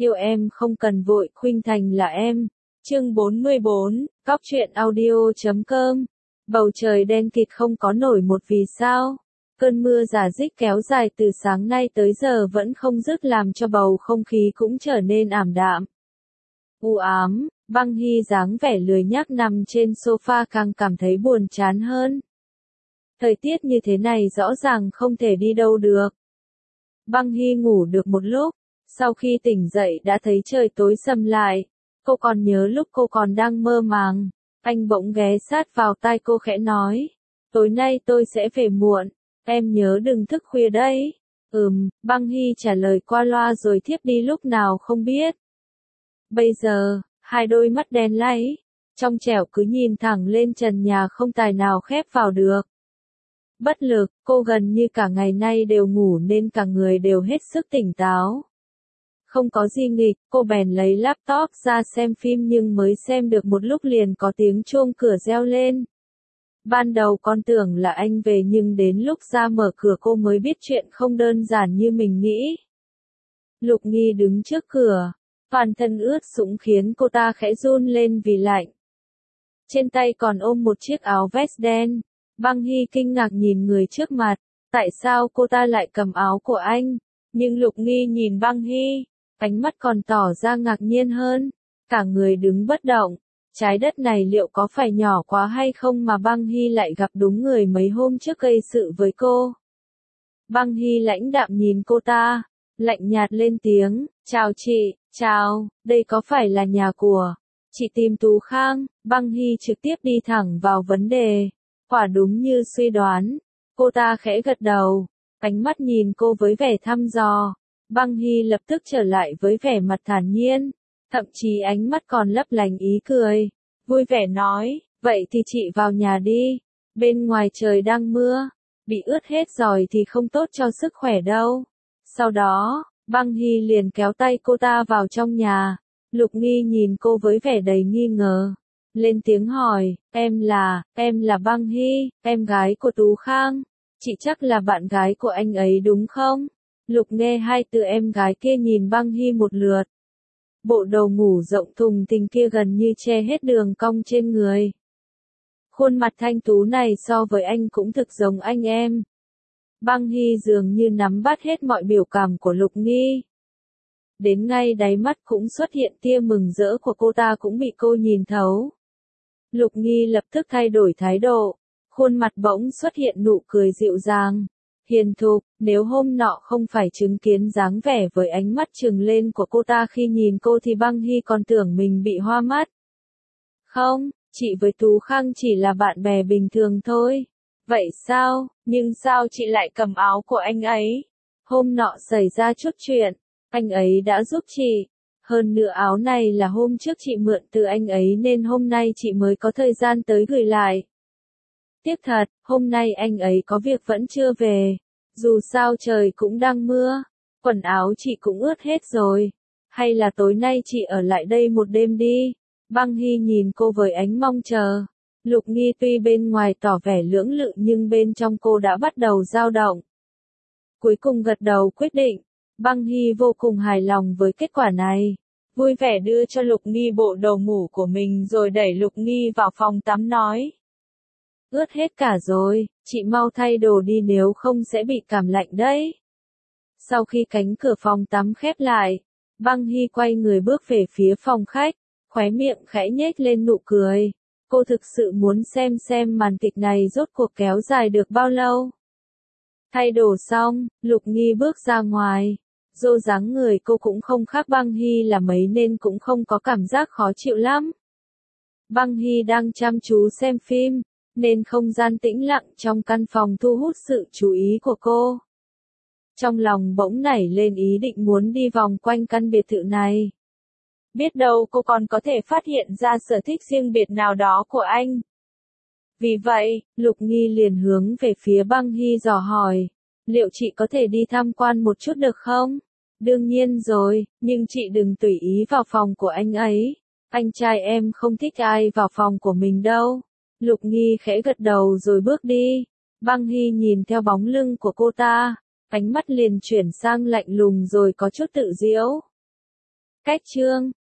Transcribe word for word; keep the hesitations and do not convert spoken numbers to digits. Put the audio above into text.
Yêu em không cần vội, khuynh thành là em. Chương bốn mươi bốn, Cóc truyện audio chấm com. Bầu trời đen kịt không có nổi một vì sao. Cơn mưa rả rích kéo dài từ sáng nay tới giờ vẫn không dứt làm cho bầu không khí cũng trở nên ảm đạm. U ám, Băng Hy dáng vẻ lười nhác nằm trên sofa càng cảm thấy buồn chán hơn. Thời tiết như thế này rõ ràng không thể đi đâu được. Băng Hy ngủ được một lúc, sau khi tỉnh dậy đã thấy trời tối sầm lại. Cô còn nhớ lúc cô còn đang mơ màng, anh bỗng ghé sát vào tai cô khẽ nói, tối nay tôi sẽ về muộn, em nhớ đừng thức khuya đấy. Ừm, Băng Hy trả lời qua loa rồi thiếp đi lúc nào không biết. Bây giờ, hai đôi mắt đen láy, trong trẻo cứ nhìn thẳng lên trần nhà không tài nào khép vào được. Bất lực, cô gần như cả ngày nay đều ngủ nên cả người đều hết sức tỉnh táo. Không có gì nghịch, cô bèn lấy laptop ra xem phim nhưng mới xem được một lúc liền có tiếng chuông cửa reo lên. Ban đầu con tưởng là anh về nhưng đến lúc ra mở cửa cô mới biết chuyện không đơn giản như mình nghĩ. Lục Nghi đứng trước cửa, toàn thân ướt sũng khiến cô ta khẽ run lên vì lạnh. Trên tay còn ôm một chiếc áo vest đen. Băng Hy kinh ngạc nhìn người trước mặt, tại sao cô ta lại cầm áo của anh? Nhưng Lục Nghi nhìn Băng Hy, ánh mắt còn tỏ ra ngạc nhiên hơn, cả người đứng bất động. Trái đất này liệu có phải nhỏ quá hay không mà Băng Hy lại gặp đúng người mấy hôm trước gây sự với cô? Băng Hy lãnh đạm nhìn cô ta, lạnh nhạt lên tiếng, chào chị, chào, đây có phải là nhà của chị tìm Tú Khang? Băng Hy trực tiếp đi thẳng vào vấn đề. Quả đúng như suy đoán, cô ta khẽ gật đầu, ánh mắt nhìn cô với vẻ thăm dò. Băng Hy lập tức trở lại với vẻ mặt thản nhiên, thậm chí ánh mắt còn lấp lánh ý cười, vui vẻ nói, vậy thì chị vào nhà đi, bên ngoài trời đang mưa, bị ướt hết rồi thì không tốt cho sức khỏe đâu. Sau đó, Băng Hy liền kéo tay cô ta vào trong nhà. Lục Nghi nhìn cô với vẻ đầy nghi ngờ, lên tiếng hỏi, em là, em là Băng Hy, em gái của Tú Khang, chị chắc là bạn gái của anh ấy đúng không? Lục nghe hai từ em gái kia nhìn Băng Hy một lượt. Bộ đồ ngủ rộng thùng thình kia gần như che hết đường cong trên người. Khuôn mặt thanh tú này so với anh cũng thực giống anh em. Băng Hy dường như nắm bắt hết mọi biểu cảm của Lục Nghi. Đến ngay đáy mắt cũng xuất hiện tia mừng rỡ của cô ta cũng bị cô nhìn thấu. Lục Nghi lập tức thay đổi thái độ, khuôn mặt bỗng xuất hiện nụ cười dịu dàng, hiền thục. Nếu hôm nọ không phải chứng kiến dáng vẻ với ánh mắt trừng lên của cô ta khi nhìn cô thì Băng Hy còn tưởng mình bị hoa mắt. Không, chị với Tú Khang chỉ là bạn bè bình thường thôi. Vậy sao, nhưng sao chị lại cầm áo của anh ấy? Hôm nọ xảy ra chút chuyện, anh ấy đã giúp chị. Hơn nữa áo này là hôm trước chị mượn từ anh ấy nên hôm nay chị mới có thời gian tới gửi lại. Tiếc thật, hôm nay anh ấy có việc vẫn chưa về. Dù sao trời cũng đang mưa, quần áo chị cũng ướt hết rồi. Hay là tối nay chị ở lại đây một đêm đi. Băng Hy nhìn cô với ánh mong chờ. Lục Nghi tuy bên ngoài tỏ vẻ lưỡng lự nhưng bên trong cô đã bắt đầu dao động. Cuối cùng gật đầu quyết định. Băng Hy vô cùng hài lòng với kết quả này. Vui vẻ đưa cho Lục Nghi bộ đồ ngủ của mình rồi đẩy Lục Nghi vào phòng tắm nói. Ướt hết cả rồi, chị mau thay đồ đi nếu không sẽ bị cảm lạnh đấy. Sau khi cánh cửa phòng tắm khép lại, Băng Hy quay người bước về phía phòng khách, khóe miệng khẽ nhếch lên nụ cười. Cô thực sự muốn xem xem màn kịch này rốt cuộc kéo dài được bao lâu. Thay đồ xong, Lục Nghi bước ra ngoài. Dô dáng người cô cũng không khác Băng Hy là mấy nên cũng không có cảm giác khó chịu lắm. Băng Hy đang chăm chú xem phim, nên không gian tĩnh lặng trong căn phòng thu hút sự chú ý của cô. Trong lòng bỗng nảy lên ý định muốn đi vòng quanh căn biệt thự này. Biết đâu cô còn có thể phát hiện ra sở thích riêng biệt nào đó của anh. Vì vậy, Lục Nghi liền hướng về phía Băng Hy dò hỏi, liệu chị có thể đi tham quan một chút được không? Đương nhiên rồi, nhưng chị đừng tùy ý vào phòng của anh ấy. Anh trai em không thích ai vào phòng của mình đâu. Lục Nghi khẽ gật đầu rồi bước đi. Băng Hy nhìn theo bóng lưng của cô ta, ánh mắt liền chuyển sang lạnh lùng rồi có chút tự giễu. Kết chương.